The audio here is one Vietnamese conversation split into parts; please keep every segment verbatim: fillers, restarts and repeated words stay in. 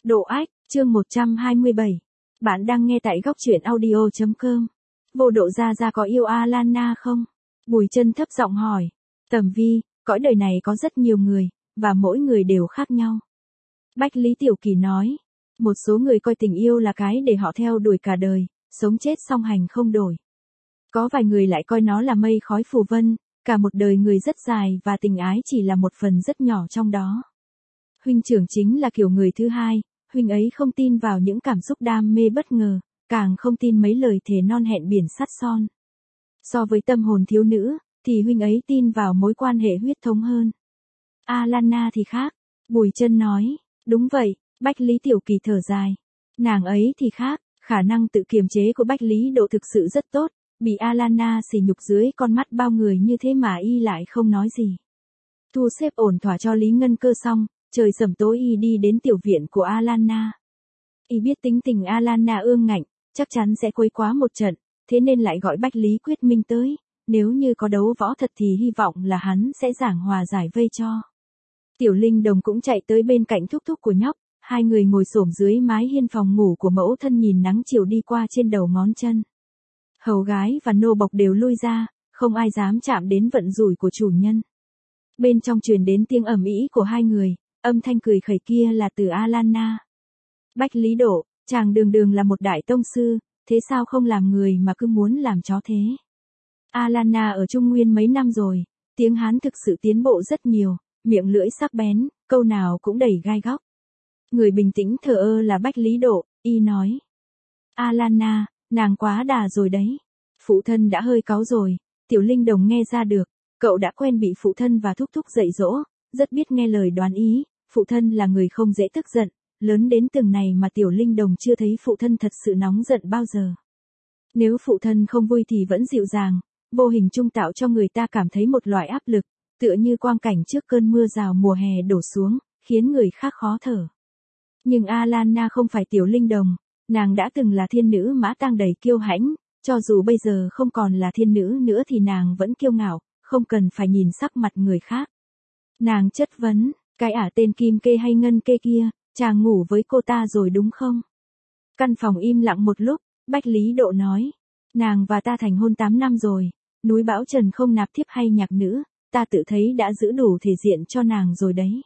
Độ ách, chương một trăm hai mươi bảy. Bạn đang nghe tại góc truyện audio chấm com. Vô Độ Gia Gia có yêu Alana không? Bùi Chân thấp giọng hỏi. Tầm Vi, cõi đời này có rất nhiều người, và mỗi người đều khác nhau. Bách Lý Tiểu Kỳ nói. Một số người coi tình yêu là cái để họ theo đuổi cả đời, sống chết song hành không đổi. Có vài người lại coi nó là mây khói phù vân, cả một đời người rất dài và tình ái chỉ là một phần rất nhỏ trong đó. Huynh trưởng chính là kiểu người thứ hai, huynh ấy không tin vào những cảm xúc đam mê bất ngờ, càng không tin mấy lời thề non hẹn biển sắt son. So với tâm hồn thiếu nữ, thì huynh ấy tin vào mối quan hệ huyết thống hơn. Alana thì khác, Bùi Chân nói. Đúng vậy, Bách Lý Tiểu Kỳ thở dài. Nàng ấy thì khác, khả năng tự kiềm chế của Bách Lý Độ thực sự rất tốt, bị Alana sỉ nhục dưới con mắt bao người như thế mà y lại không nói gì. Thu xếp ổn thỏa cho Lý Ngân Cơ xong, trời sẩm tối y đi đến tiểu viện của Alana. Y biết tính tình Alana ương ngạnh, chắc chắn sẽ quấy quá một trận, thế nên lại gọi Bách Lý Quyết Minh tới, nếu như có đấu võ thật thì hy vọng là hắn sẽ giảng hòa giải vây cho. Tiểu Linh Đồng cũng chạy tới bên cạnh thúc thúc của nhóc, hai người ngồi xổm dưới mái hiên phòng ngủ của mẫu thân nhìn nắng chiều đi qua trên đầu ngón chân. Hầu gái và nô bộc đều lui ra, không ai dám chạm đến vận rủi của chủ nhân. Bên trong truyền đến tiếng ầm ĩ của hai người, âm thanh cười khẩy kia là từ Alana. Bách Lý Độ, chàng đường đường là một đại tông sư, thế sao không làm người mà cứ muốn làm chó thế? Alana ở Trung Nguyên mấy năm rồi, tiếng Hán thực sự tiến bộ rất nhiều, miệng lưỡi sắc bén, câu nào cũng đầy gai góc. Người bình tĩnh thờ ơ là Bách Lý Độ, y nói. Alana, nàng quá đà rồi đấy. Phụ thân đã hơi cáu rồi, Tiểu Linh Đồng nghe ra được, cậu đã quen bị phụ thân và thúc thúc dạy dỗ, rất biết nghe lời đoán ý, phụ thân là người không dễ tức giận, lớn đến từng này mà Tiểu Linh Đồng chưa thấy phụ thân thật sự nóng giận bao giờ. Nếu phụ thân không vui thì vẫn dịu dàng, vô hình chung tạo cho người ta cảm thấy một loại áp lực, tựa như quang cảnh trước cơn mưa rào mùa hè đổ xuống, khiến người khác khó thở. Nhưng Alana không phải Tiểu Linh Đồng, nàng đã từng là thiên nữ Mã Tang đầy kiêu hãnh, cho dù bây giờ không còn là thiên nữ nữa thì nàng vẫn kiêu ngạo, không cần phải nhìn sắc mặt người khác. Nàng chất vấn, cái ả tên Kim Kê hay Ngân Kê kia, chàng ngủ với cô ta rồi đúng không? Căn phòng im lặng một lúc, Bách Lý Độ nói, nàng và ta thành hôn tám năm rồi, núi Bão Trần không nạp thiếp hay nhạc nữ, ta tự thấy đã giữ đủ thể diện cho nàng rồi đấy.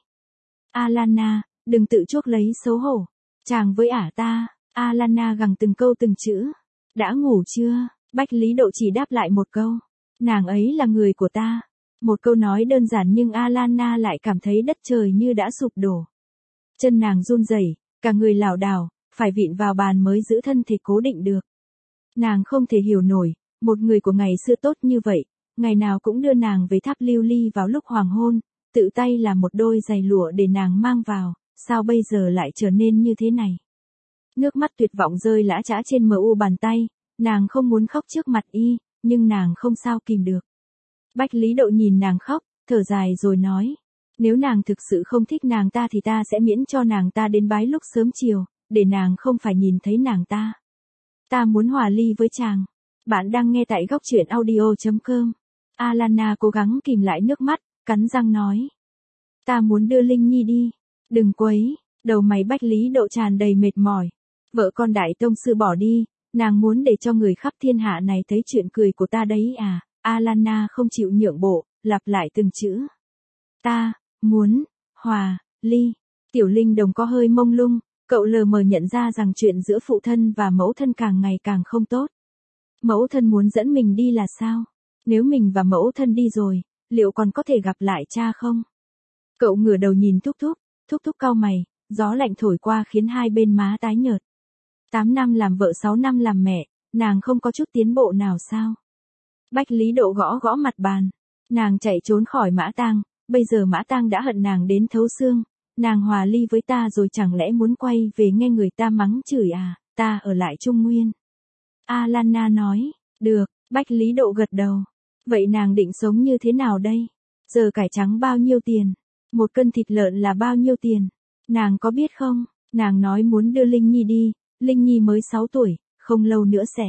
Alana, đừng tự chuốc lấy xấu hổ, chàng với ả ta. Alana gằn từng câu từng chữ. Đã ngủ chưa? Bách Lý Độ chỉ đáp lại một câu. Nàng ấy là người của ta. Một câu nói đơn giản nhưng Alana lại cảm thấy đất trời như đã sụp đổ. Chân nàng run rẩy, cả người lảo đảo, phải vịn vào bàn mới giữ thân thể cố định được. Nàng không thể hiểu nổi, một người của ngày xưa tốt như vậy, ngày nào cũng đưa nàng về tháp lưu ly vào lúc hoàng hôn, tự tay làm một đôi giày lụa để nàng mang vào, sao bây giờ lại trở nên như thế này? Nước mắt tuyệt vọng rơi lã chã trên mờ u bàn tay, nàng không muốn khóc trước mặt y, nhưng nàng không sao kìm được. Bách Lý Độ nhìn nàng khóc, thở dài rồi nói, nếu nàng thực sự không thích nàng ta thì ta sẽ miễn cho nàng ta đến bái lúc sớm chiều, để nàng không phải nhìn thấy nàng ta. Ta muốn hòa ly với chàng. Bạn đang nghe tại góc truyện audio chấm com. Alana cố gắng kìm lại nước mắt, cắn răng nói. Ta muốn đưa Linh Nhi đi. Đừng quấy, đầu mày Bách Lý Độ tràn đầy mệt mỏi. Vợ con đại tông sư bỏ đi, nàng muốn để cho người khắp thiên hạ này thấy chuyện cười của ta đấy à. Alana không chịu nhượng bộ, lặp lại từng chữ. Ta, muốn, hòa, ly. Tiểu Linh Đồng có hơi mông lung, cậu lờ mờ nhận ra rằng chuyện giữa phụ thân và mẫu thân càng ngày càng không tốt. Mẫu thân muốn dẫn mình đi là sao? Nếu mình và mẫu thân đi rồi, liệu còn có thể gặp lại cha không? Cậu ngửa đầu nhìn thúc thúc, thúc thúc cau mày, gió lạnh thổi qua khiến hai bên má tái nhợt. Tám năm làm vợ sáu năm làm mẹ, nàng không có chút tiến bộ nào sao? Bách Lý Độ gõ gõ mặt bàn. Nàng chạy trốn khỏi Mã Tang, bây giờ Mã Tang đã hận nàng đến thấu xương. Nàng hòa ly với ta rồi chẳng lẽ muốn quay về nghe người ta mắng chửi à, ta ở lại Trung Nguyên. Alana nói, được, Bách Lý Độ gật đầu. Vậy nàng định sống như thế nào đây? Giờ cải trắng bao nhiêu tiền? Một cân thịt lợn là bao nhiêu tiền? Nàng có biết không? Nàng nói muốn đưa Linh Nhi đi, Linh Nhi mới sáu tuổi, không lâu nữa sẽ.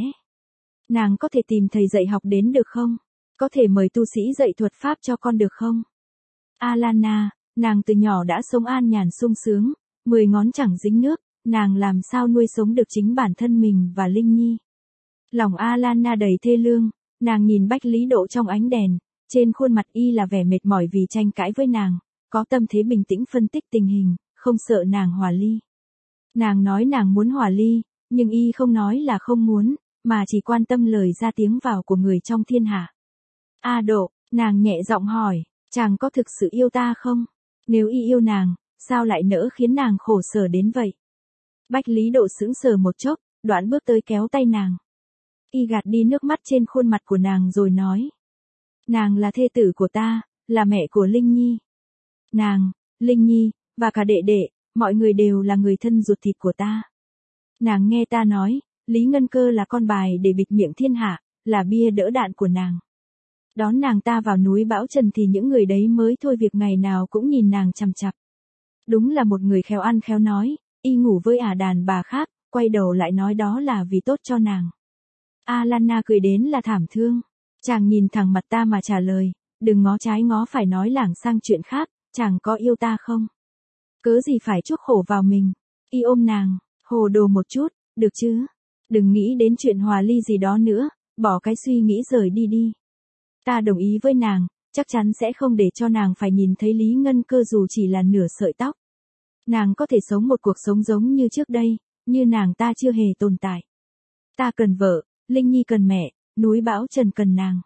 Nàng có thể tìm thầy dạy học đến được không? Có thể mời tu sĩ dạy thuật pháp cho con được không? Alana, nàng từ nhỏ đã sống an nhàn sung sướng, Mười ngón chẳng dính nước, nàng làm sao nuôi sống được chính bản thân mình và Linh Nhi. Lòng Alana đầy thê lương, nàng nhìn Bách Lý Độ trong ánh đèn, trên khuôn mặt y là vẻ mệt mỏi vì tranh cãi với nàng, có tâm thế bình tĩnh phân tích tình hình, không sợ nàng hòa ly. Nàng nói nàng muốn hòa ly, nhưng y không nói là không muốn, mà chỉ quan tâm lời ra tiếng vào của người trong thiên hạ. A Độ, nàng nhẹ giọng hỏi, chàng có thực sự yêu ta không? Nếu y yêu nàng, sao lại nỡ khiến nàng khổ sở đến vậy? Bách Lý Độ sững sờ một chốc, đoạn bước tới kéo tay nàng. Y gạt đi nước mắt trên khuôn mặt của nàng rồi nói. Nàng là thê tử của ta, là mẹ của Linh Nhi. Nàng, Linh Nhi, và cả đệ đệ, mọi người đều là người thân ruột thịt của ta. Nàng nghe ta nói, Lý Ngân Cơ là con bài để bịt miệng thiên hạ, là bia đỡ đạn của nàng. Đón nàng ta vào núi Bão Trần thì những người đấy mới thôi việc ngày nào cũng nhìn nàng chằm chằm. Đúng là một người khéo ăn khéo nói, y ngủ với ả đàn bà khác, quay đầu lại nói đó là vì tốt cho nàng. Alana cười đến là thảm thương. Chàng nhìn thẳng mặt ta mà trả lời, đừng ngó trái ngó phải nói lảng sang chuyện khác, chàng có yêu ta không? Cớ gì phải chuốc khổ vào mình? Y ôm nàng, hồ đồ một chút, được chứ? Đừng nghĩ đến chuyện hòa ly gì đó nữa, bỏ cái suy nghĩ rời đi đi. Ta đồng ý với nàng, chắc chắn sẽ không để cho nàng phải nhìn thấy Lý Ngân Cơ dù chỉ là nửa sợi tóc. Nàng có thể sống một cuộc sống giống như trước đây, như nàng ta chưa hề tồn tại. Ta cần vợ, Linh Nhi cần mẹ, núi Bão Trần cần nàng.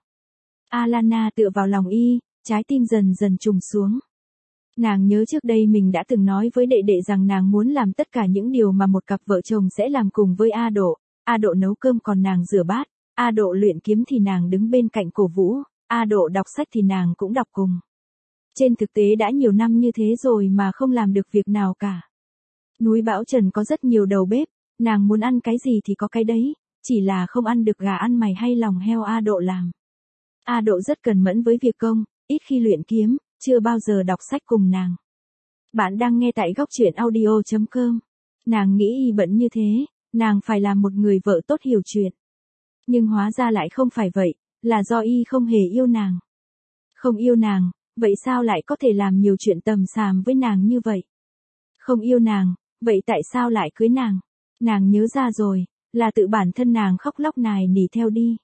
Alana tựa vào lòng y, trái tim dần dần trùng xuống. Nàng nhớ trước đây mình đã từng nói với đệ đệ rằng nàng muốn làm tất cả những điều mà một cặp vợ chồng sẽ làm cùng với A Độ. A Độ nấu cơm còn nàng rửa bát, A Độ luyện kiếm thì nàng đứng bên cạnh cổ vũ, A Độ đọc sách thì nàng cũng đọc cùng. Trên thực tế đã nhiều năm như thế rồi mà không làm được việc nào cả. Núi Bão Trần có rất nhiều đầu bếp, nàng muốn ăn cái gì thì có cái đấy, chỉ là không ăn được gà ăn mày hay lòng heo A Độ làm. A Độ rất cẩn mẫn với việc công, ít khi luyện kiếm, chưa bao giờ đọc sách cùng nàng. Bạn đang nghe tại góc truyện audio chấm com. Nàng nghĩ y bận như thế, nàng phải làm một người vợ tốt hiểu chuyện. Nhưng hóa ra lại không phải vậy, là do y không hề yêu nàng. Không yêu nàng, vậy sao lại có thể làm nhiều chuyện tầm xàm với nàng như vậy? Không yêu nàng, vậy tại sao lại cưới nàng? Nàng nhớ ra rồi, là tự bản thân nàng khóc lóc nài nỉ theo đi.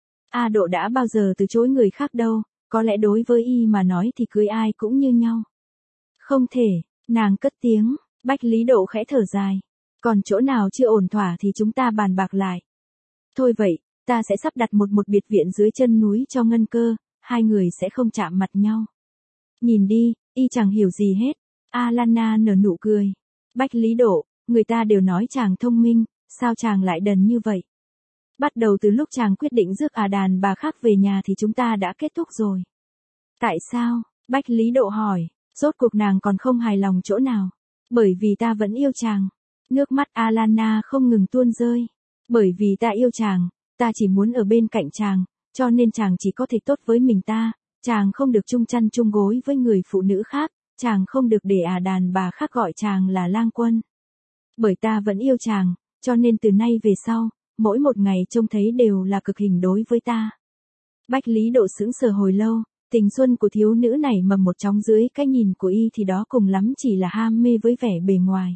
A Độ đã bao giờ từ chối người khác đâu, có lẽ đối với y mà nói thì cưới ai cũng như nhau. Không thể, nàng cất tiếng, Bách Lý Độ khẽ thở dài. Còn chỗ nào chưa ổn thỏa thì chúng ta bàn bạc lại. Thôi vậy, ta sẽ sắp đặt một một biệt viện dưới chân núi cho Ngân Cơ, hai người sẽ không chạm mặt nhau. Nhìn đi, y chẳng hiểu gì hết. Alana nở nụ cười. Bách Lý Độ, người ta đều nói chàng thông minh, sao chàng lại đần như vậy? Bắt đầu từ lúc chàng quyết định rước ả đàn bà khác về nhà thì chúng ta đã kết thúc rồi. Tại sao? Bách Lý Độ hỏi, rốt cuộc nàng còn không hài lòng chỗ nào? Bởi vì ta vẫn yêu chàng. Nước mắt Alana không ngừng tuôn rơi. Bởi vì ta yêu chàng, ta chỉ muốn ở bên cạnh chàng, cho nên chàng chỉ có thể tốt với mình ta, chàng không được chung chăn chung gối với người phụ nữ khác, chàng không được để ả đàn bà khác gọi chàng là lang quân. Bởi ta vẫn yêu chàng, cho nên từ nay về sau, mỗi một ngày trông thấy đều là cực hình đối với ta. Bách Lý Độ sững sờ hồi lâu, tình xuân của thiếu nữ này mầm một chóng dưới cái nhìn của y thì đó cùng lắm chỉ là ham mê với vẻ bề ngoài.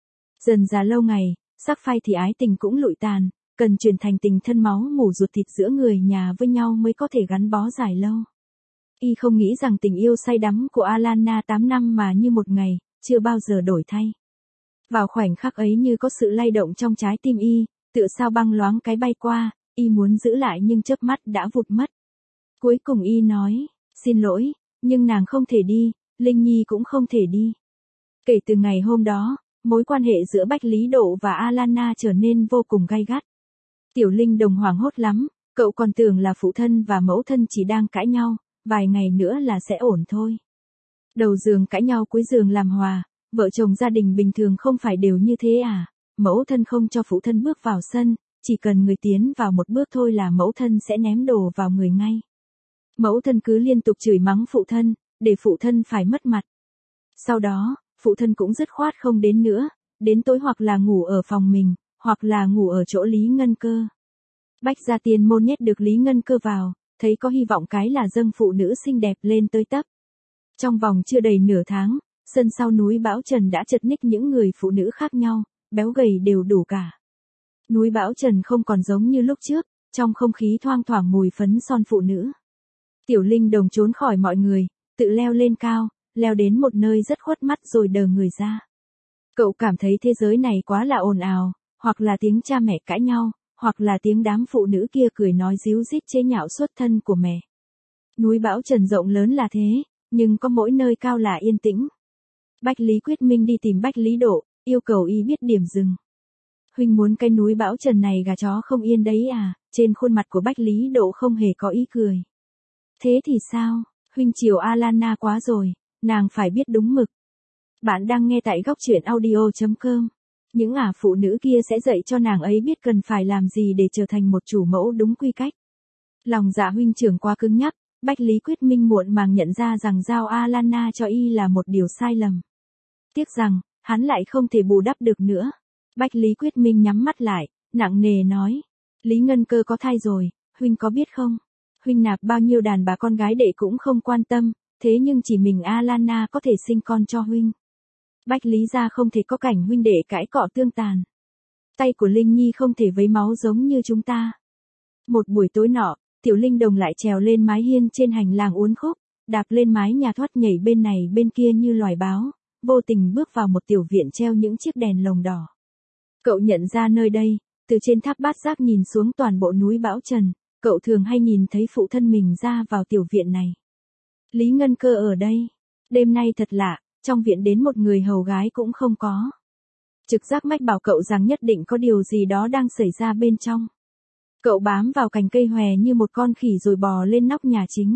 Dần dà lâu ngày, sắc phai thì ái tình cũng lụi tàn, cần chuyển thành tình thân máu mủ ruột thịt giữa người nhà với nhau mới có thể gắn bó dài lâu. Y không nghĩ rằng tình yêu say đắm của Alana tám năm mà như một ngày, chưa bao giờ đổi thay. Vào khoảnh khắc ấy như có sự lay động trong trái tim y, tựa sao băng loáng cái bay qua, y muốn giữ lại nhưng chớp mắt đã vụt mất. Cuối cùng y nói, xin lỗi, nhưng nàng không thể đi, Linh Nhi cũng không thể đi. Kể từ ngày hôm đó, mối quan hệ giữa Bách Lý Độ và Alana trở nên vô cùng gay gắt. Tiểu Linh Đồng hoảng hốt lắm, cậu còn tưởng là phụ thân và mẫu thân chỉ đang cãi nhau, vài ngày nữa là sẽ ổn thôi. Đầu giường cãi nhau cuối giường làm hòa, vợ chồng gia đình bình thường không phải đều như thế à? Mẫu thân không cho phụ thân bước vào sân, chỉ cần người tiến vào một bước thôi là mẫu thân sẽ ném đồ vào người ngay. Mẫu thân cứ liên tục chửi mắng phụ thân, để phụ thân phải mất mặt. Sau đó, phụ thân cũng dứt khoát không đến nữa, đến tối hoặc là ngủ ở phòng mình, hoặc là ngủ ở chỗ Lý Ngân Cơ. Bách Gia Tiên Môn nhét được Lý Ngân Cơ vào, thấy có hy vọng cái là dâng phụ nữ xinh đẹp lên tới tấp. Trong vòng chưa đầy nửa tháng, Sân sau núi Bão Trần đã chật ních những người phụ nữ khác nhau, béo gầy đều đủ cả. Núi Bão Trần không còn giống như lúc trước, trong không khí thoang thoảng mùi phấn son phụ nữ. Tiểu Linh Đồng trốn khỏi mọi người, tự leo lên cao, leo đến một nơi rất khuất mắt rồi đờ người ra. Cậu cảm thấy thế giới này quá là ồn ào, hoặc là tiếng cha mẹ cãi nhau, hoặc là tiếng đám phụ nữ kia cười nói díu dít chế nhạo xuất thân của mẹ. Núi Bão Trần rộng lớn là thế, nhưng có mỗi nơi cao là yên tĩnh. Bách Lý Quyết Minh đi tìm Bách Lý Độ, yêu cầu y biết điểm dừng. Huynh muốn cái núi Bão Trần này gà chó không yên đấy à? Trên khuôn mặt của Bách Lý Độ không hề có ý cười. Thế thì sao? Huynh chiều Alana quá rồi, nàng phải biết đúng mực. Bạn đang nghe tại góc truyện audio chấm com. Những ả phụ nữ kia sẽ dạy cho nàng ấy biết cần phải làm gì để trở thành một chủ mẫu đúng quy cách. Lòng dạ huynh trưởng quá cứng nhắc, Bách Lý Quyết Minh muộn màng nhận ra rằng giao Alana cho y là một điều sai lầm. Tiếc rằng, hắn lại không thể bù đắp được nữa. Bách Lý Quyết Minh nhắm mắt lại, nặng nề nói. Lý Ngân Cơ có thai rồi, huynh có biết không? Huynh nạp bao nhiêu đàn bà con gái đệ cũng không quan tâm, thế nhưng chỉ mình Alana có thể sinh con cho huynh. Bách Lý gia không thể có cảnh huynh đệ cãi cọ tương tàn. Tay của Linh Nhi không thể vấy máu giống như chúng ta. Một buổi tối nọ, Tiểu Linh Đồng lại trèo lên mái hiên trên hành lang uốn khúc, đạp lên mái nhà thoát nhảy bên này bên kia như loài báo, vô tình bước vào một tiểu viện treo những chiếc đèn lồng đỏ. Cậu nhận ra nơi đây, từ trên tháp bát giác nhìn xuống toàn bộ núi Bão Trần, cậu thường hay nhìn thấy phụ thân mình ra vào tiểu viện này. Lý Ngân Cơ ở đây. Đêm nay thật lạ, trong viện đến một người hầu gái cũng không có. Trực giác mách bảo cậu rằng nhất định có điều gì đó đang xảy ra bên trong. Cậu bám vào cành cây hòe như một con khỉ rồi bò lên nóc nhà chính.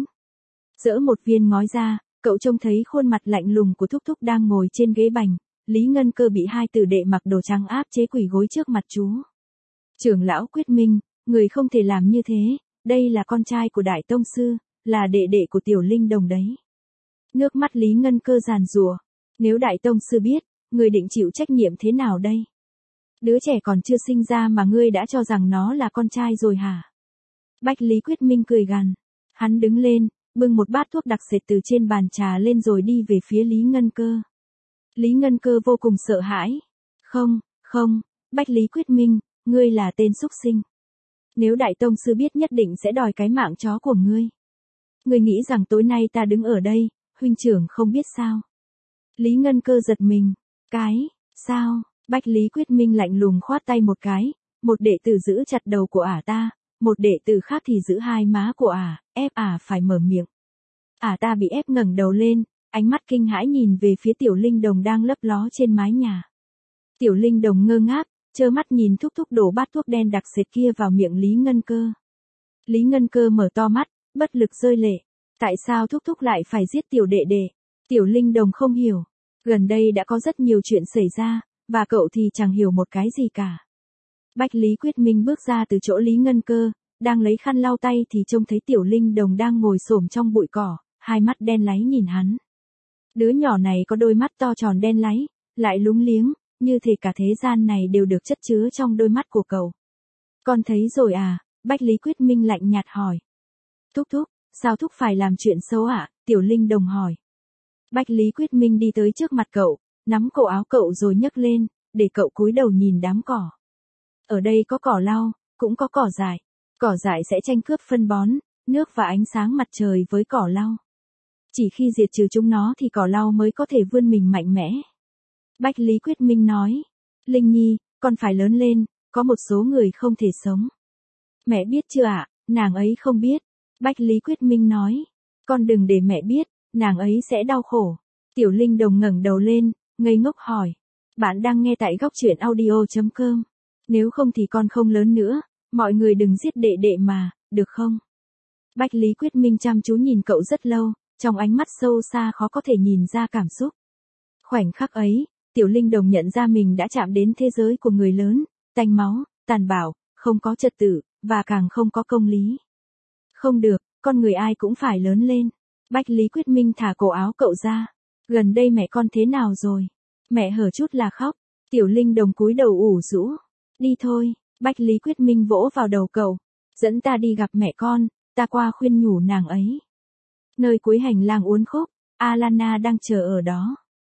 Dỡ một viên ngói ra, cậu trông thấy khuôn mặt lạnh lùng của Thúc Thúc đang ngồi trên ghế bành. Lý Ngân Cơ bị hai tử đệ mặc đồ trắng áp chế quỳ gối trước mặt chú. Trưởng lão Quyết Minh, người không thể làm như thế, đây là con trai của Đại Tông Sư, là đệ đệ của Tiểu Linh Đồng đấy. Nước mắt Lý Ngân Cơ giàn giụa. Nếu Đại Tông Sư biết, người định chịu trách nhiệm thế nào đây? Đứa trẻ còn chưa sinh ra mà ngươi đã cho rằng nó là con trai rồi hả? Bách Lý Quyết Minh cười gằn. Hắn đứng lên, bưng một bát thuốc đặc sệt từ trên bàn trà lên rồi đi về phía Lý Ngân Cơ. Lý Ngân Cơ vô cùng sợ hãi. Không, không, Bách Lý Quyết Minh, ngươi là tên súc sinh. Nếu Đại Tông Sư biết nhất định sẽ đòi cái mạng chó của ngươi. Ngươi nghĩ rằng tối nay ta đứng ở đây, huynh trưởng không biết sao? Lý Ngân Cơ giật mình. Cái, sao? Bách Lý Quyết Minh lạnh lùng khoát tay một cái, một đệ tử giữ chặt đầu của ả ta, một đệ tử khác thì giữ hai má của ả, ép ả phải mở miệng. Ả ta bị ép ngẩng đầu lên, ánh mắt kinh hãi nhìn về phía Tiểu Linh Đồng đang lấp ló trên mái nhà. Tiểu Linh Đồng ngơ ngác, trơ mắt nhìn Thúc Thúc đổ bát thuốc đen đặc sệt kia vào miệng Lý Ngân Cơ. Lý Ngân Cơ mở to mắt, bất lực rơi lệ. Tại sao Thúc Thúc lại phải giết tiểu đệ đệ? Tiểu Linh Đồng không hiểu. Gần đây đã có rất nhiều chuyện xảy ra, và cậu thì chẳng hiểu một cái gì cả. Bách Lý Quyết Minh bước ra từ chỗ Lý Ngân Cơ, đang lấy khăn lau tay thì trông thấy Tiểu Linh Đồng đang ngồi xổm trong bụi cỏ, hai mắt đen láy nhìn hắn. Đứa nhỏ này có đôi mắt to tròn đen láy, lại lúng liếng, như thể cả thế gian này đều được chất chứa trong đôi mắt của cậu. Con thấy rồi à? Bách Lý Quyết Minh lạnh nhạt hỏi. Thúc Thúc, sao Thúc phải làm chuyện xấu ạ? À? Tiểu Linh Đồng hỏi. Bách Lý Quyết Minh đi tới trước mặt cậu, nắm cổ áo cậu rồi nhấc lên, để cậu cúi đầu nhìn đám cỏ. Ở đây có cỏ lau, cũng có cỏ dại. Cỏ dại sẽ tranh cướp phân bón, nước và ánh sáng mặt trời với cỏ lau. Chỉ khi diệt trừ chúng nó thì cỏ lau mới có thể vươn mình mạnh mẽ. Bách Lý Quyết Minh nói. Linh Nhi, con phải lớn lên, có một số người không thể sống. Mẹ biết chưa ạ? À? Nàng ấy không biết. Bách Lý Quyết Minh nói. Con đừng để mẹ biết, nàng ấy sẽ đau khổ. Tiểu Linh Đồng ngẩng đầu lên, ngây ngốc hỏi. Bạn đang nghe tại góc truyện audio chấm com. Nếu không thì con không lớn nữa, mọi người đừng giết đệ đệ mà, được không? Bách Lý Quyết Minh chăm chú nhìn cậu rất lâu, trong ánh mắt sâu xa khó có thể nhìn ra cảm xúc. Khoảnh khắc ấy, Tiểu Linh Đồng nhận ra mình đã chạm đến thế giới của người lớn, tanh máu, tàn bạo, không có trật tự, và càng không có công lý. Không được, con người ai cũng phải lớn lên. Bách Lý Quyết Minh thả cổ áo cậu ra. Gần đây mẹ con thế nào rồi? Mẹ hở chút là khóc. Tiểu Linh Đồng cúi đầu ủ rũ. Đi thôi, Bách Lý Quyết Minh vỗ vào đầu cậu. Dẫn ta đi gặp mẹ con, ta qua khuyên nhủ nàng ấy. Nơi cuối hành lang uốn khúc, Alana đang chờ ở đó.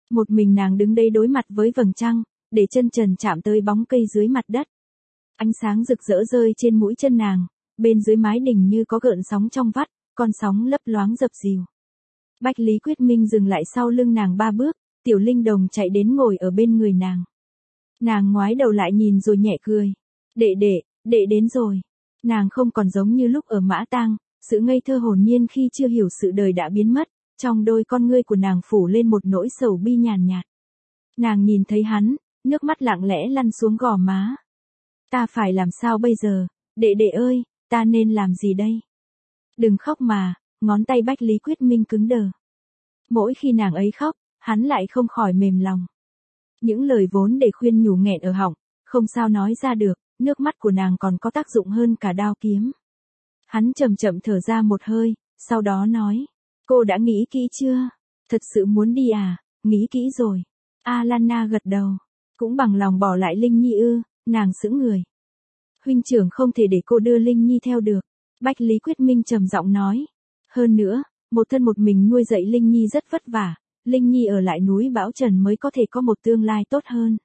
Một mình nàng đứng đây đối mặt với vầng trăng, để chân trần chạm tới bóng cây dưới mặt đất. Ánh sáng rực rỡ rơi trên mũi chân nàng, bên dưới mái đình như có gợn sóng trong vắt, con sóng lấp loáng dập dìu. Bách Lý Quyết Minh dừng lại sau lưng nàng ba bước, Tiểu Linh Đồng chạy đến ngồi ở bên người nàng. Nàng ngoái đầu lại nhìn rồi nhẹ cười. Đệ đệ, đệ đến rồi. Nàng không còn giống như lúc ở Mã Tang, sự ngây thơ hồn nhiên khi chưa hiểu sự đời đã biến mất, trong đôi con ngươi của nàng phủ lên một nỗi sầu bi nhàn nhạt. Nàng nhìn thấy hắn, nước mắt lặng lẽ lăn xuống gò má. Ta phải làm sao bây giờ, đệ đệ ơi, ta nên làm gì đây? Đừng khóc mà, ngón tay Bách Lý Quyết Minh cứng đờ. Mỗi khi nàng ấy khóc, hắn lại không khỏi mềm lòng. Những lời vốn để khuyên nhủ nghẹn ở họng, không sao nói ra được, nước mắt của nàng còn có tác dụng hơn cả đao kiếm. Hắn chậm chậm thở ra một hơi, sau đó nói, cô đã nghĩ kỹ chưa? Thật sự muốn đi à? Nghĩ kỹ rồi. Alana gật đầu, cũng bằng lòng bỏ lại Linh Nhi ư? Nàng sững người. Huynh trưởng không thể để cô đưa Linh Nhi theo được. Bách Lý Quyết Minh trầm giọng nói. Hơn nữa, một thân một mình nuôi dạy Linh Nhi rất vất vả, Linh Nhi ở lại núi Bão Trần mới có thể có một tương lai tốt hơn.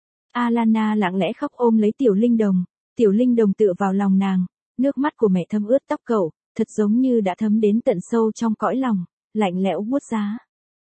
Alana lặng lẽ khóc ôm lấy Tiểu Linh Đồng, Tiểu Linh Đồng tựa vào lòng nàng, nước mắt của mẹ thấm ướt tóc cậu, thật giống như đã thấm đến tận sâu trong cõi lòng, lạnh lẽo buốt giá.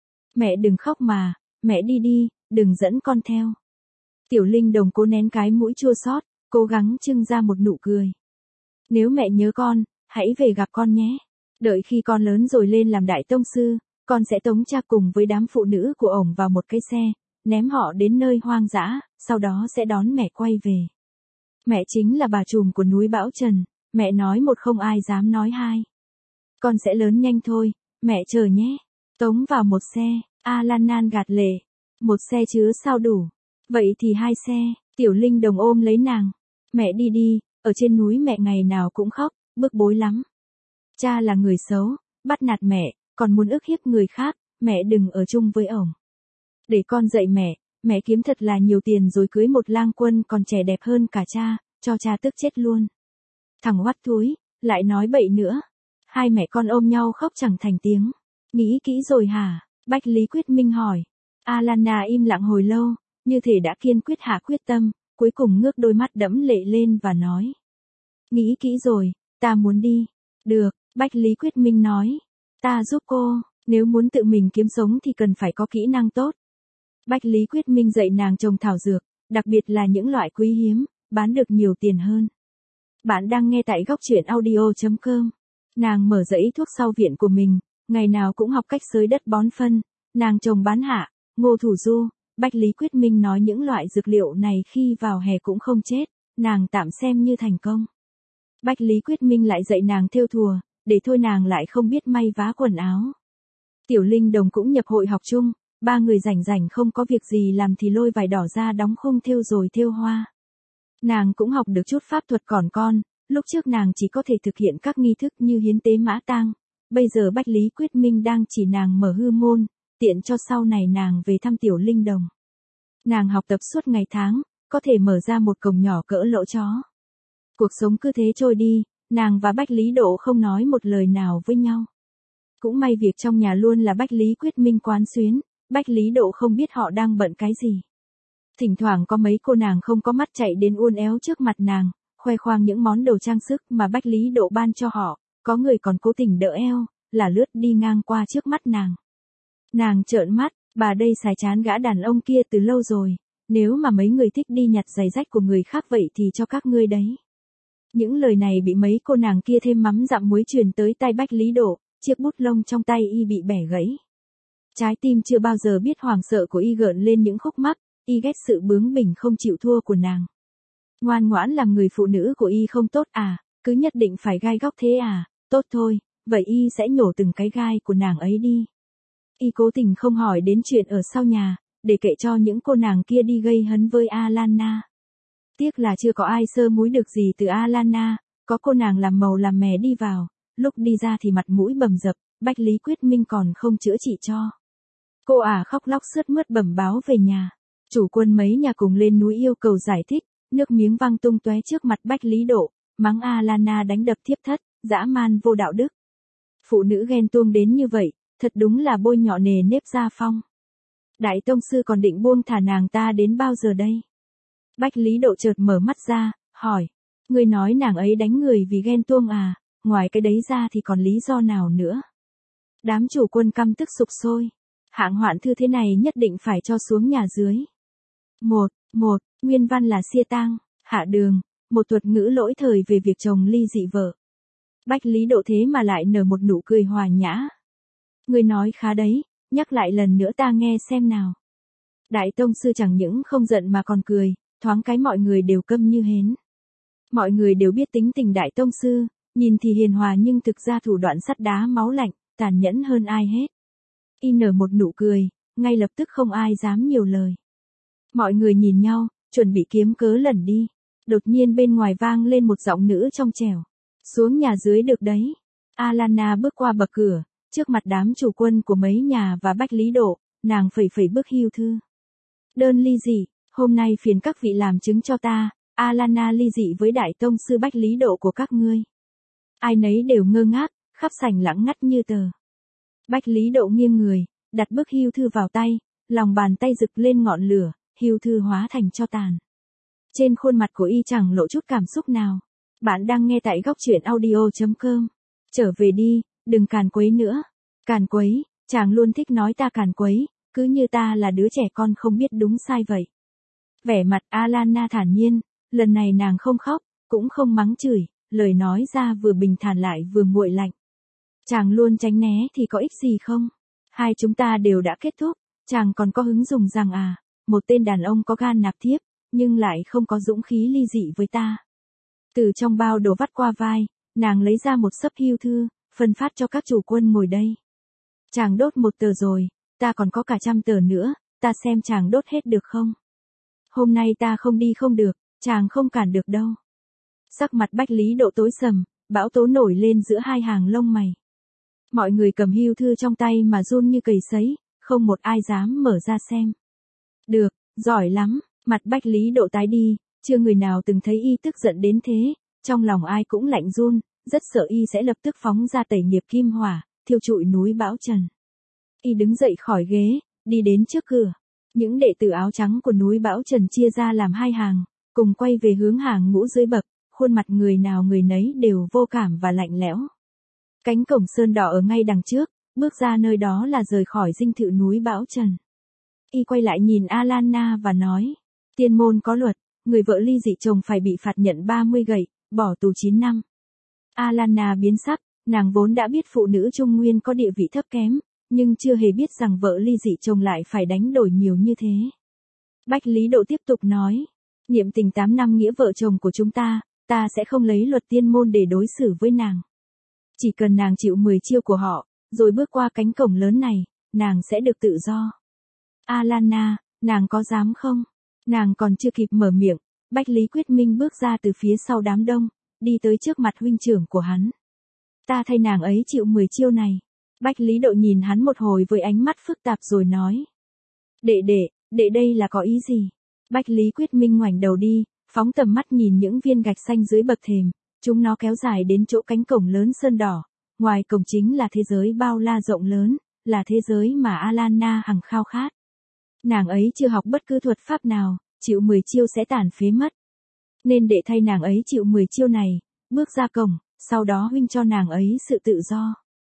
Mẹ đừng khóc mà, mẹ đi đi, đừng dẫn con theo. Tiểu Linh Đồng cố nén cái mũi chua xót, cố gắng trưng ra một nụ cười. Nếu mẹ nhớ con, hãy về gặp con nhé. Đợi khi con lớn rồi lên làm đại tông sư, con sẽ tống cha cùng với đám phụ nữ của ổng vào một cái xe, ném họ đến nơi hoang dã, sau đó sẽ đón mẹ quay về. Mẹ chính là bà trùm của núi Bão Trần, mẹ nói một không ai dám nói hai. Con sẽ lớn nhanh thôi, mẹ chờ nhé. Tống vào một xe, Alana gạt lệ. Một xe chứa sao đủ. Vậy thì hai xe, Tiểu Linh Đồng ôm lấy nàng. Mẹ đi đi, ở trên núi mẹ ngày nào cũng khóc, bức bối lắm. Cha là người xấu, bắt nạt mẹ, còn muốn ức hiếp người khác, mẹ đừng ở chung với ổng. Để con dạy mẹ, mẹ kiếm thật là nhiều tiền rồi cưới một lang quân còn trẻ đẹp hơn cả cha, cho cha tức chết luôn. Thằng hoắt thúi, lại nói bậy nữa. Hai mẹ con ôm nhau khóc chẳng thành tiếng. Nghĩ kỹ rồi hả? Bách Lý Quyết Minh hỏi. Alana im lặng hồi lâu, như thể đã kiên quyết hạ quyết tâm, cuối cùng ngước đôi mắt đẫm lệ lên và nói. Nghĩ kỹ rồi, ta muốn đi. Được, Bách Lý Quyết Minh nói. Ta giúp cô, nếu muốn tự mình kiếm sống thì cần phải có kỹ năng tốt. Bách Lý Quyết Minh dạy nàng trồng thảo dược, đặc biệt là những loại quý hiếm, bán được nhiều tiền hơn. Bạn đang nghe tại góc truyện audio chấm com. Nàng mở dãy thuốc sau viện của mình, ngày nào cũng học cách xới đất bón phân, nàng trồng bán hạ, ngô thủ du. Bách Lý Quyết Minh nói những loại dược liệu này khi vào hè cũng không chết, nàng tạm xem như thành công. Bách Lý Quyết Minh lại dạy nàng thêu thùa, để thôi nàng lại không biết may vá quần áo. Tiểu Linh Đồng cũng nhập hội học chung, ba người rảnh rảnh không có việc gì làm thì lôi vải đỏ ra đóng khung thêu rồi thêu hoa. Nàng cũng học được chút pháp thuật còn con, lúc trước nàng chỉ có thể thực hiện các nghi thức như hiến tế mã tang, bây giờ Bách Lý Quyết Minh đang chỉ nàng mở hư môn, tiện cho sau này nàng về thăm Tiểu Linh Đồng. Nàng học tập suốt ngày tháng, có thể mở ra một cổng nhỏ cỡ lỗ chó. Cuộc sống cứ thế trôi đi, nàng và Bách Lý Độ không nói một lời nào với nhau. Cũng may việc trong nhà luôn là Bách Lý Quyết Minh quán xuyến, Bách Lý Độ không biết họ đang bận cái gì. Thỉnh thoảng có mấy cô nàng không có mắt chạy đến uốn éo trước mặt nàng, khoe khoang những món đồ trang sức mà Bách Lý Độ ban cho họ, có người còn cố tình đỡ eo, là lướt đi ngang qua trước mắt nàng. Nàng trợn mắt, bà đây xài chán gã đàn ông kia từ lâu rồi, nếu mà mấy người thích đi nhặt giày rách của người khác vậy thì cho các ngươi đấy. Những lời này bị mấy cô nàng kia thêm mắm dặm muối truyền tới tay Bách Lý Độ, chiếc bút lông trong tay y bị bẻ gãy. Trái tim chưa bao giờ biết hoảng sợ của y gợn lên những khúc mắc, y ghét sự bướng bỉnh không chịu thua của nàng. Ngoan ngoãn làm người phụ nữ của y không tốt à, cứ nhất định phải gai góc thế à, tốt thôi, vậy y sẽ nhổ từng cái gai của nàng ấy đi. Y cố tình không hỏi đến chuyện ở sau nhà, để kệ cho những cô nàng kia đi gây hấn với Alana. Tiếc là chưa có ai sơ múi được gì từ Alana, có cô nàng làm màu làm mè đi vào, lúc đi ra thì mặt mũi bầm dập, Bách Lý Quyết Minh còn không chữa trị cho. Cô ả à khóc lóc sướt mướt bẩm báo về nhà. Chủ quân mấy nhà cùng lên núi yêu cầu giải thích, nước miếng văng tung tóe trước mặt Bách Lý Độ, mắng Alana đánh đập thiếp thất, dã man vô đạo đức. Phụ nữ ghen tuông đến như vậy, thật đúng là bôi nhọ nề nếp gia phong. Đại tông sư còn định buông thả nàng ta đến bao giờ đây? Bách Lý Độ chợt mở mắt ra, hỏi. Ngươi nói nàng ấy đánh người vì ghen tuông à, ngoài cái đấy ra thì còn lý do nào nữa? Đám chủ quân căm tức sục sôi. Hạng hoạn thư thế này nhất định phải cho xuống nhà dưới. Một, một, nguyên văn là xia tang, hạ đường, một thuật ngữ lỗi thời về việc chồng ly dị vợ. Bách Lý Độ thế mà lại nở một nụ cười hòa nhã. Ngươi nói khá đấy, nhắc lại lần nữa ta nghe xem nào. Đại tông sư chẳng những không giận mà còn cười, thoáng cái mọi người đều câm như hến. Mọi người đều biết tính tình đại tông sư, nhìn thì hiền hòa nhưng thực ra thủ đoạn sắt đá máu lạnh, tàn nhẫn hơn ai hết. Y nở một nụ cười, ngay lập tức không ai dám nhiều lời. Mọi người nhìn nhau, chuẩn bị kiếm cớ lẩn đi. Đột nhiên bên ngoài vang lên một giọng nữ trong trẻo. Xuống nhà dưới được đấy. Alana bước qua bậc cửa, trước mặt đám chủ quân của mấy nhà và Bách Lý Độ, nàng phẩy phẩy bức hưu thư. Đơn ly dị, hôm nay phiền các vị làm chứng cho ta, Alana ly dị với đại tông sư Bách Lý Độ của các ngươi. Ai nấy đều ngơ ngác, khắp sảnh lặng ngắt như tờ. Bách Lý Độ nghiêng người, đặt bức hưu thư vào tay, lòng bàn tay rực lên ngọn lửa, hưu thư hóa thành tro tàn. Trên khuôn mặt của y chẳng lộ chút cảm xúc nào. Bạn đang nghe tại góc truyện audio chấm com. Trở về đi, đừng càn quấy nữa. Càn quấy, chàng luôn thích nói ta càn quấy, cứ như ta là đứa trẻ con không biết đúng sai vậy. Vẻ mặt Alana thản nhiên, lần này nàng không khóc, cũng không mắng chửi, lời nói ra vừa bình thản lại vừa nguội lạnh. Chàng luôn tránh né thì có ích gì không? Hai chúng ta đều đã kết thúc, chàng còn có hứng dùng rằng à, một tên đàn ông có gan nạp thiếp, nhưng lại không có dũng khí ly dị với ta. Từ trong bao đồ vắt qua vai, nàng lấy ra một xấp hưu thư, phân phát cho các chủ quân ngồi đây. Chàng đốt một tờ rồi, ta còn có cả trăm tờ nữa, ta xem chàng đốt hết được không? Hôm nay ta không đi không được, chàng không cản được đâu. Sắc mặt Bách Lý Độ tối sầm, bão tố nổi lên giữa hai hàng lông mày. Mọi người cầm hưu thư trong tay mà run như cầy sấy, không một ai dám mở ra xem. Được, giỏi lắm, mặt Bách Lý Độ tái đi, chưa người nào từng thấy y tức giận đến thế, trong lòng ai cũng lạnh run, rất sợ y sẽ lập tức phóng ra tẩy nghiệp kim hỏa, thiêu trụi núi Bão Trần. Y đứng dậy khỏi ghế, đi đến trước cửa. Những đệ tử áo trắng của núi Bão Trần chia ra làm hai hàng, cùng quay về hướng hàng ngũ dưới bậc, khuôn mặt người nào người nấy đều vô cảm và lạnh lẽo. Cánh cổng sơn đỏ ở ngay đằng trước, bước ra nơi đó là rời khỏi dinh thự núi Bão Trần. Y quay lại nhìn Alana và nói, tiên môn có luật, người vợ ly dị chồng phải bị phạt nhận ba mươi gậy, bỏ tù chín năm. Alana biến sắc, nàng vốn đã biết phụ nữ Trung Nguyên có địa vị thấp kém, nhưng chưa hề biết rằng vợ ly dị chồng lại phải đánh đổi nhiều như thế. Bách Lý Độ tiếp tục nói, niệm tình tám năm nghĩa vợ chồng của chúng ta, ta sẽ không lấy luật tiên môn để đối xử với nàng. Chỉ cần nàng chịu mười chiêu của họ, rồi bước qua cánh cổng lớn này, nàng sẽ được tự do. Alana, nàng có dám không? Nàng còn chưa kịp mở miệng, Bách Lý Quyết Minh bước ra từ phía sau đám đông, đi tới trước mặt huynh trưởng của hắn. Ta thay nàng ấy chịu mười chiêu này. Bách Lý Độ nhìn hắn một hồi với ánh mắt phức tạp rồi nói. Đệ đệ, đệ đây là có ý gì? Bách Lý Quyết Minh ngoảnh đầu đi, phóng tầm mắt nhìn những viên gạch xanh dưới bậc thềm, chúng nó kéo dài đến chỗ cánh cổng lớn sơn đỏ. Ngoài cổng chính là thế giới bao la rộng lớn, là thế giới mà Alana hằng khao khát. Nàng ấy chưa học bất cứ thuật pháp nào, chịu mười chiêu sẽ tàn phế mất. Nên đệ thay nàng ấy chịu mười chiêu này, bước ra cổng, sau đó huynh cho nàng ấy sự tự do.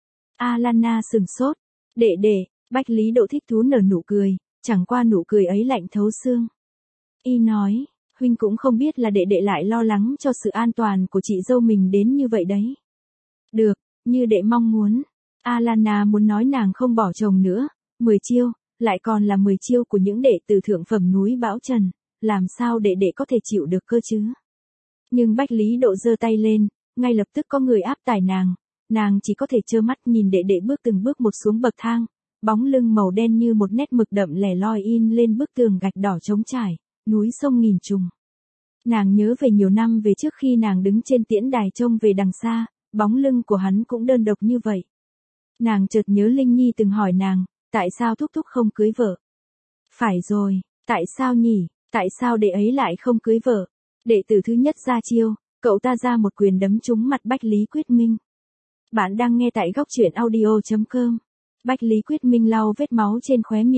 Alana sừng sốt. Đệ đệ, Bách Lý Độ thích thú nở nụ cười, chẳng qua nụ cười ấy lạnh thấu xương. Y nói, huynh cũng không biết là đệ đệ lại lo lắng cho sự an toàn của chị dâu mình đến như vậy đấy. Được, như đệ mong muốn. Alana muốn nói nàng không bỏ chồng nữa, mười chiêu, lại còn là mười chiêu của những đệ tử thượng phẩm núi Bão Trần, làm sao đệ đệ có thể chịu được cơ chứ? Nhưng Bách Lý Độ giơ tay lên, ngay lập tức có người áp tải nàng, nàng chỉ có thể trơ mắt nhìn đệ đệ bước từng bước một xuống bậc thang, bóng lưng màu đen như một nét mực đậm lẻ loi in lên bức tường gạch đỏ trống trải, núi sông nghìn trùng. Nàng nhớ về nhiều năm về trước khi nàng đứng trên tiễn đài trông về đằng xa, bóng lưng của hắn cũng đơn độc như vậy. Nàng chợt nhớ Linh Nhi từng hỏi nàng, tại sao thúc thúc không cưới vợ? Phải rồi, tại sao nhỉ, tại sao đệ ấy lại không cưới vợ? Đệ tử thứ nhất ra chiêu, cậu ta ra một quyền đấm trúng mặt Bách Lý Quyết Minh. Bạn đang nghe tại góc truyện audio chấm com. Bách Lý Quyết Minh lau vết máu trên khóe miệng, tiếp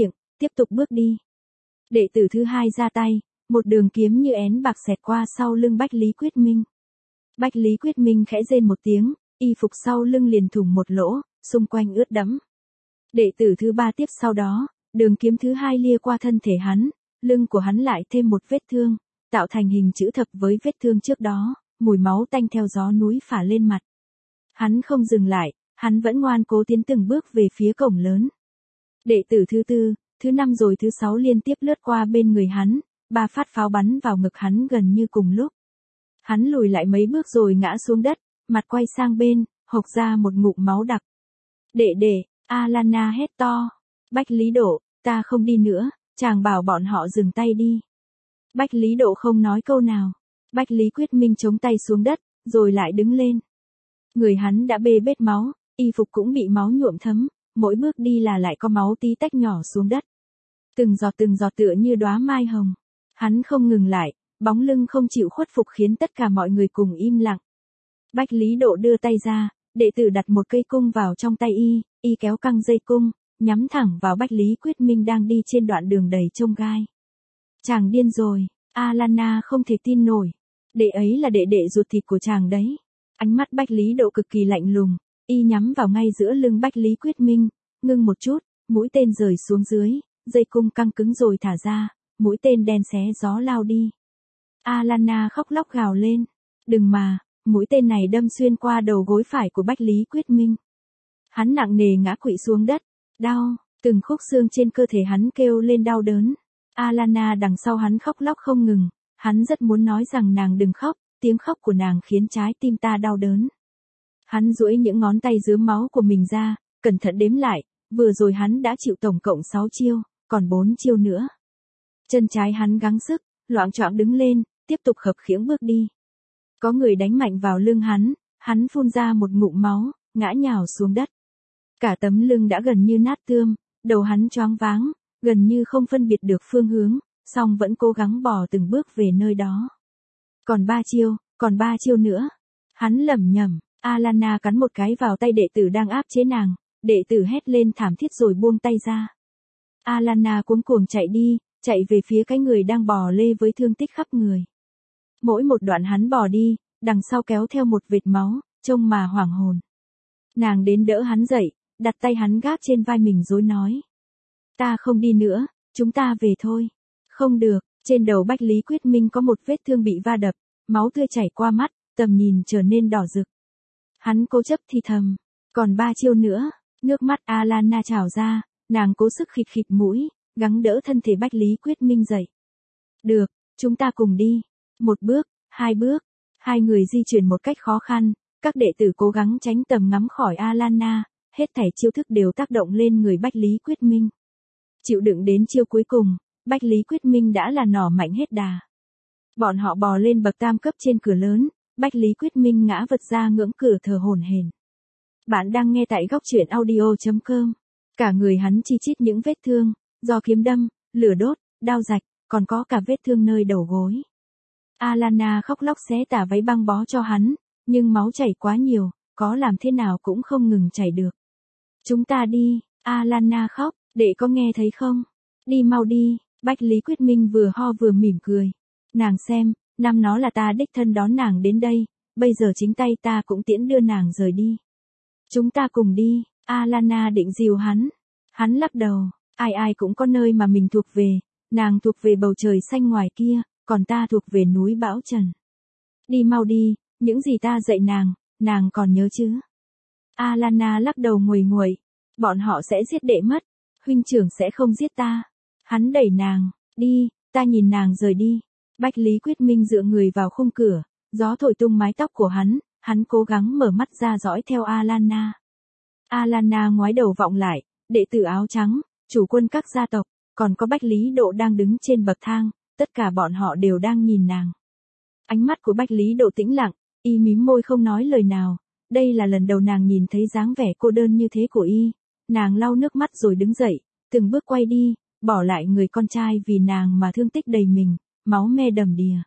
tiếp tục bước đi. Đệ tử thứ hai ra tay, một đường kiếm như én bạc xẹt qua sau lưng Bách Lý Quyết Minh. Bách Lý Quyết Minh khẽ rên một tiếng, y phục sau lưng liền thủng một lỗ, xung quanh ướt đẫm. Đệ tử thứ ba tiếp sau đó, đường kiếm thứ hai lia qua thân thể hắn, lưng của hắn lại thêm một vết thương, tạo thành hình chữ thập với vết thương trước đó, mùi máu tanh theo gió núi phả lên mặt. Hắn không dừng lại, hắn vẫn ngoan cố tiến từng bước về phía cổng lớn. Đệ tử thứ tư, thứ năm rồi thứ sáu liên tiếp lướt qua bên người hắn, ba phát pháo bắn vào ngực hắn gần như cùng lúc. Hắn lùi lại mấy bước rồi ngã xuống đất, mặt quay sang bên, hộc ra một ngụm máu đặc. Đệ đệ, Alana hét to. Bách Lý Độ, ta không đi nữa, chàng bảo bọn họ dừng tay đi. Bách Lý Độ không nói câu nào. Bách Lý Quyết Minh chống tay xuống đất, rồi lại đứng lên. Người hắn đã bê bết máu, y phục cũng bị máu nhuộm thấm, mỗi bước đi là lại có máu tí tách nhỏ xuống đất. Từng giọt từng giọt tựa như đóa mai hồng. Hắn không ngừng lại, bóng lưng không chịu khuất phục khiến tất cả mọi người cùng im lặng. Bách Lý Độ đưa tay ra, đệ tử đặt một cây cung vào trong tay y, y kéo căng dây cung, nhắm thẳng vào Bách Lý Quyết Minh đang đi trên đoạn đường đầy chông gai. Chàng điên rồi, Alana không thể tin nổi. Đệ ấy là đệ đệ ruột thịt của chàng đấy. Ánh mắt Bách Lý Độ cực kỳ lạnh lùng, y nhắm vào ngay giữa lưng Bách Lý Quyết Minh, ngưng một chút, mũi tên rời xuống dưới, dây cung căng cứng rồi thả ra, mũi tên đen xé gió lao đi. Alana khóc lóc gào lên, đừng mà, mũi tên này đâm xuyên qua đầu gối phải của Bách Lý Quyết Minh. Hắn nặng nề ngã quỵ xuống đất, đau, từng khúc xương trên cơ thể hắn kêu lên đau đớn. Alana đằng sau hắn khóc lóc không ngừng, hắn rất muốn nói rằng nàng đừng khóc, tiếng khóc của nàng khiến trái tim ta đau đớn. Hắn duỗi những ngón tay rướm máu của mình ra, cẩn thận đếm lại, vừa rồi hắn đã chịu tổng cộng sáu chiêu, còn bốn chiêu nữa. Chân trái hắn gắng sức, loạng choạng đứng lên, tiếp tục khập khiễng bước đi. Có người đánh mạnh vào lưng hắn, hắn phun ra một ngụm máu, ngã nhào xuống đất. Cả tấm lưng đã gần như nát tươm, đầu hắn choáng váng, gần như không phân biệt được phương hướng, song vẫn cố gắng bò từng bước về nơi đó. Còn ba chiêu, còn ba chiêu nữa. Hắn lẩm nhẩm, Alana cắn một cái vào tay đệ tử đang áp chế nàng, đệ tử hét lên thảm thiết rồi buông tay ra. Alana cuống cuồng chạy đi, chạy về phía cái người đang bò lê với thương tích khắp người. Mỗi một đoạn hắn bò đi, đằng sau kéo theo một vệt máu, trông mà hoảng hồn. Nàng đến đỡ hắn dậy, đặt tay hắn gác trên vai mình rồi nói. Ta không đi nữa, chúng ta về thôi. Không được, trên đầu Bách Lý Quyết Minh có một vết thương bị va đập, máu tươi chảy qua mắt, tầm nhìn trở nên đỏ rực. Hắn cố chấp thì thầm, còn ba chiêu nữa, nước mắt Alana trào ra, nàng cố sức khịt khịt mũi, gắng đỡ thân thể Bách Lý Quyết Minh dậy. Được, chúng ta cùng đi. Một bước, hai bước, hai người di chuyển một cách khó khăn, các đệ tử cố gắng tránh tầm ngắm khỏi Alana, hết thảy chiêu thức đều tác động lên người Bách Lý Quyết Minh. Chịu đựng đến chiêu cuối cùng, Bách Lý Quyết Minh đã là nỏ mạnh hết đà. Bọn họ bò lên bậc tam cấp trên cửa lớn, Bách Lý Quyết Minh ngã vật ra ngưỡng cửa thở hổn hển. Bạn đang nghe tại góc truyện audio chấm com. Cả người hắn chi chít những vết thương, do kiếm đâm, lửa đốt, đao rạch, còn có cả vết thương nơi đầu gối. Alana khóc lóc xé tà váy băng bó cho hắn, nhưng máu chảy quá nhiều, có làm thế nào cũng không ngừng chảy được. Chúng ta đi, Alana khóc, đệ có nghe thấy không? Đi mau đi, Bách Lý Quyết Minh vừa ho vừa mỉm cười. Nàng xem, năm nó là ta đích thân đón nàng đến đây, bây giờ chính tay ta cũng tiễn đưa nàng rời đi. Chúng ta cùng đi, Alana định dìu hắn. Hắn lắc đầu, ai ai cũng có nơi mà mình thuộc về, nàng thuộc về bầu trời xanh ngoài kia, còn ta thuộc về núi bão trần. Đi mau đi, những gì ta dạy nàng, nàng còn nhớ chứ? Alana lắc đầu nguầy nguậy, bọn họ sẽ giết đệ mất, huynh trưởng sẽ không giết ta. Hắn đẩy nàng, đi, ta nhìn nàng rời đi. Bách Lý Quyết Minh dựa người vào khung cửa, gió thổi tung mái tóc của hắn, hắn cố gắng mở mắt ra dõi theo Alana. Alana ngoái đầu vọng lại, đệ tử áo trắng, chủ quân các gia tộc, còn có Bách Lý Độ đang đứng trên bậc thang, tất cả bọn họ đều đang nhìn nàng. Ánh mắt của Bách Lý Độ tĩnh lặng, y mím môi không nói lời nào, đây là lần đầu nàng nhìn thấy dáng vẻ cô đơn như thế của y. Nàng lau nước mắt rồi đứng dậy, từng bước quay đi, bỏ lại người con trai vì nàng mà thương tích đầy mình, máu me đầm đìa.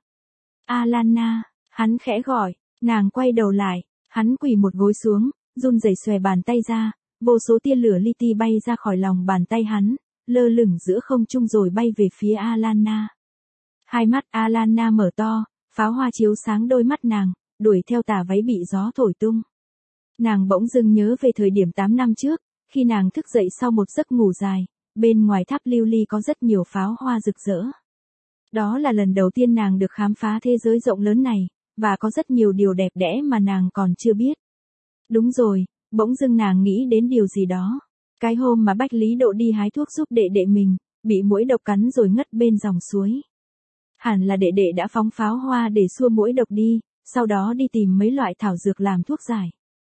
Alana, hắn khẽ gọi, nàng quay đầu lại, hắn quỳ một gối xuống, run rẩy xòe bàn tay ra, vô số tia lửa li ti bay ra khỏi lòng bàn tay hắn, lơ lửng giữa không trung rồi bay về phía Alana. Hai mắt Alana mở to, pháo hoa chiếu sáng đôi mắt nàng, đuổi theo tà váy bị gió thổi tung. Nàng bỗng dưng nhớ về thời điểm tám năm trước, khi nàng thức dậy sau một giấc ngủ dài, bên ngoài tháp lưu ly có rất nhiều pháo hoa rực rỡ. Đó là lần đầu tiên nàng được khám phá thế giới rộng lớn này, và có rất nhiều điều đẹp đẽ mà nàng còn chưa biết. Đúng rồi, bỗng dưng nàng nghĩ đến điều gì đó. Cái hôm mà Bách Lý Độ đi hái thuốc giúp đệ đệ mình, bị muỗi độc cắn rồi ngất bên dòng suối. Hẳn là đệ đệ đã phóng pháo hoa để xua muỗi độc đi, sau đó đi tìm mấy loại thảo dược làm thuốc giải.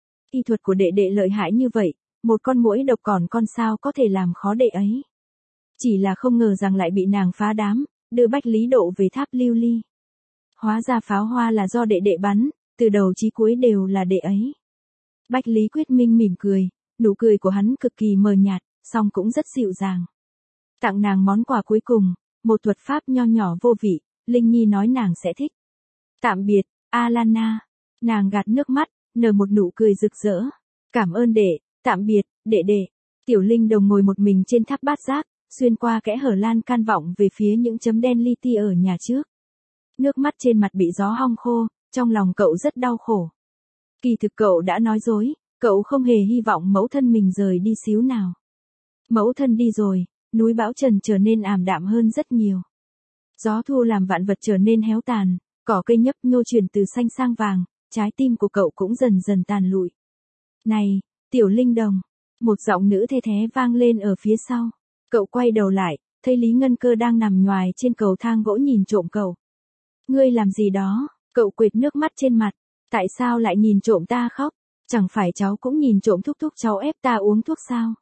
Y thuật của đệ đệ lợi hại như vậy, một con muỗi độc còn con sao có thể làm khó đệ ấy. Chỉ là không ngờ rằng lại bị nàng phá đám, đưa Bách Lý Độ về tháp lưu ly. Hóa ra pháo hoa là do đệ đệ bắn, từ đầu chí cuối đều là đệ ấy. Bách Lý Quyết Minh mỉm cười, nụ cười của hắn cực kỳ mờ nhạt, song cũng rất dịu dàng. Tặng nàng món quà cuối cùng, một thuật pháp nho nhỏ vô vị, Linh Nhi nói nàng sẽ thích. Tạm biệt, Alana. Nàng gạt nước mắt, nở một nụ cười rực rỡ. Cảm ơn đệ, tạm biệt, đệ đệ. Tiểu Linh Đồng ngồi một mình trên tháp bát giác, xuyên qua kẽ hở lan can vọng về phía những chấm đen li ti ở nhà trước. Nước mắt trên mặt bị gió hong khô, trong lòng cậu rất đau khổ. Kỳ thực cậu đã nói dối, cậu không hề hy vọng mẫu thân mình rời đi xíu nào. Mẫu thân đi rồi, núi Bão Trần trở nên ảm đạm hơn rất nhiều. Gió thu làm vạn vật trở nên héo tàn, cỏ cây nhấp nhô chuyển từ xanh sang vàng, trái tim của cậu cũng dần dần tàn lụi. Này, Tiểu Linh Đồng, một giọng nữ the thé vang lên ở phía sau. Cậu quay đầu lại, thấy Lý Ngân Cơ đang nằm nhoài trên cầu thang gỗ nhìn trộm cậu. Ngươi làm gì đó? Cậu quệt nước mắt trên mặt. Tại sao lại nhìn trộm ta khóc? Chẳng phải cháu cũng nhìn trộm thúc thúc cháu ép ta uống thuốc sao?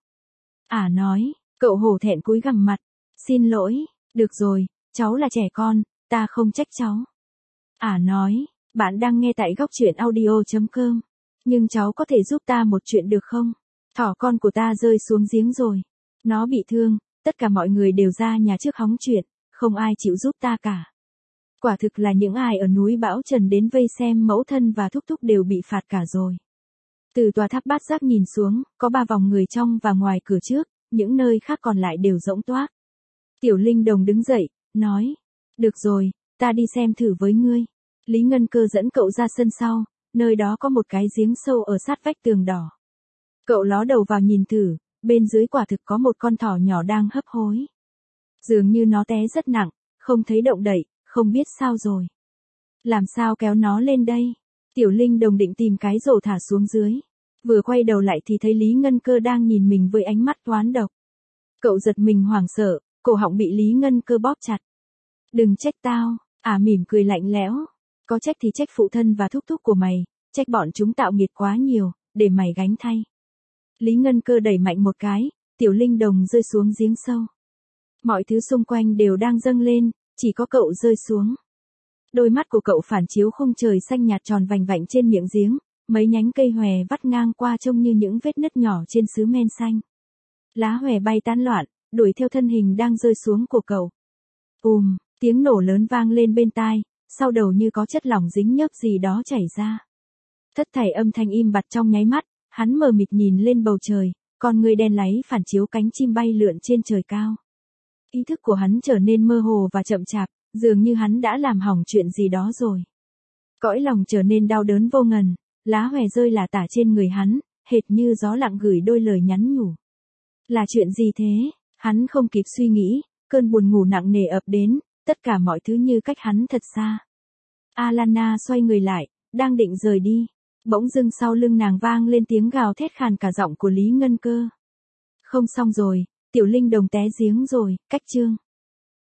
Ả nói, cậu hổ thẹn cúi gằm mặt. Xin lỗi, được rồi, cháu là trẻ con, ta không trách cháu. Ả nói, bạn đang nghe tại góc truyện audio chấm com. Nhưng cháu có thể giúp ta một chuyện được không? Thỏ con của ta rơi xuống giếng rồi. Nó bị thương, tất cả mọi người đều ra nhà trước hóng chuyện, không ai chịu giúp ta cả. Quả thực là những ai ở núi Bão Trần đến vây xem mẫu thân và thúc thúc đều bị phạt cả rồi. Từ tòa tháp bát giác nhìn xuống, có ba vòng người trong và ngoài cửa trước, những nơi khác còn lại đều rỗng toác. Tiểu Linh Đồng đứng dậy, nói, được rồi, ta đi xem thử với ngươi. Lý Ngân Cơ dẫn cậu ra sân sau, nơi đó có một cái giếng sâu ở sát vách tường đỏ. Cậu ló đầu vào nhìn thử, bên dưới quả thực có một con thỏ nhỏ đang hấp hối. Dường như nó té rất nặng, không thấy động đậy, không biết sao rồi. Làm sao kéo nó lên đây? Tiểu Linh Đồng định tìm cái rổ thả xuống dưới. Vừa quay đầu lại thì thấy Lý Ngân Cơ đang nhìn mình với ánh mắt toán độc. Cậu giật mình hoảng sợ, cổ họng bị Lý Ngân Cơ bóp chặt. Đừng trách tao, Ả mỉm cười lạnh lẽo. Có trách thì trách phụ thân và thúc thúc của mày, trách bọn chúng tạo nghiệt quá nhiều, để mày gánh thay. Lý Ngân Cơ đẩy mạnh một cái, Tiểu Linh Đồng rơi xuống giếng sâu. Mọi thứ xung quanh đều đang dâng lên, chỉ có cậu rơi xuống. Đôi mắt của cậu phản chiếu khung trời xanh nhạt tròn vành vạnh trên miệng giếng, mấy nhánh cây hòe vắt ngang qua trông như những vết nứt nhỏ trên sứ men xanh. Lá hòe bay tán loạn, đuổi theo thân hình đang rơi xuống của cậu. Ùm, tiếng nổ lớn vang lên bên tai, sau đầu như có chất lỏng dính nhớp gì đó chảy ra. Tất thảy âm thanh im bặt trong nháy mắt, hắn mờ mịt nhìn lên bầu trời, con người đen láy phản chiếu cánh chim bay lượn trên trời cao. Ý thức của hắn trở nên mơ hồ và chậm chạp, dường như hắn đã làm hỏng chuyện gì đó rồi. Cõi lòng trở nên đau đớn vô ngần, lá hòe rơi lả tả trên người hắn, hệt như gió lặng gửi đôi lời nhắn nhủ. Là chuyện gì thế? Hắn không kịp suy nghĩ, cơn buồn ngủ nặng nề ập đến, tất cả mọi thứ như cách hắn thật xa. Alana xoay người lại, đang định rời đi. Bỗng dưng sau lưng nàng vang lên tiếng gào thét khàn cả giọng của Lý Ngân Cơ. Không xong rồi, Tiểu Linh Đồng té giếng rồi, cách chương.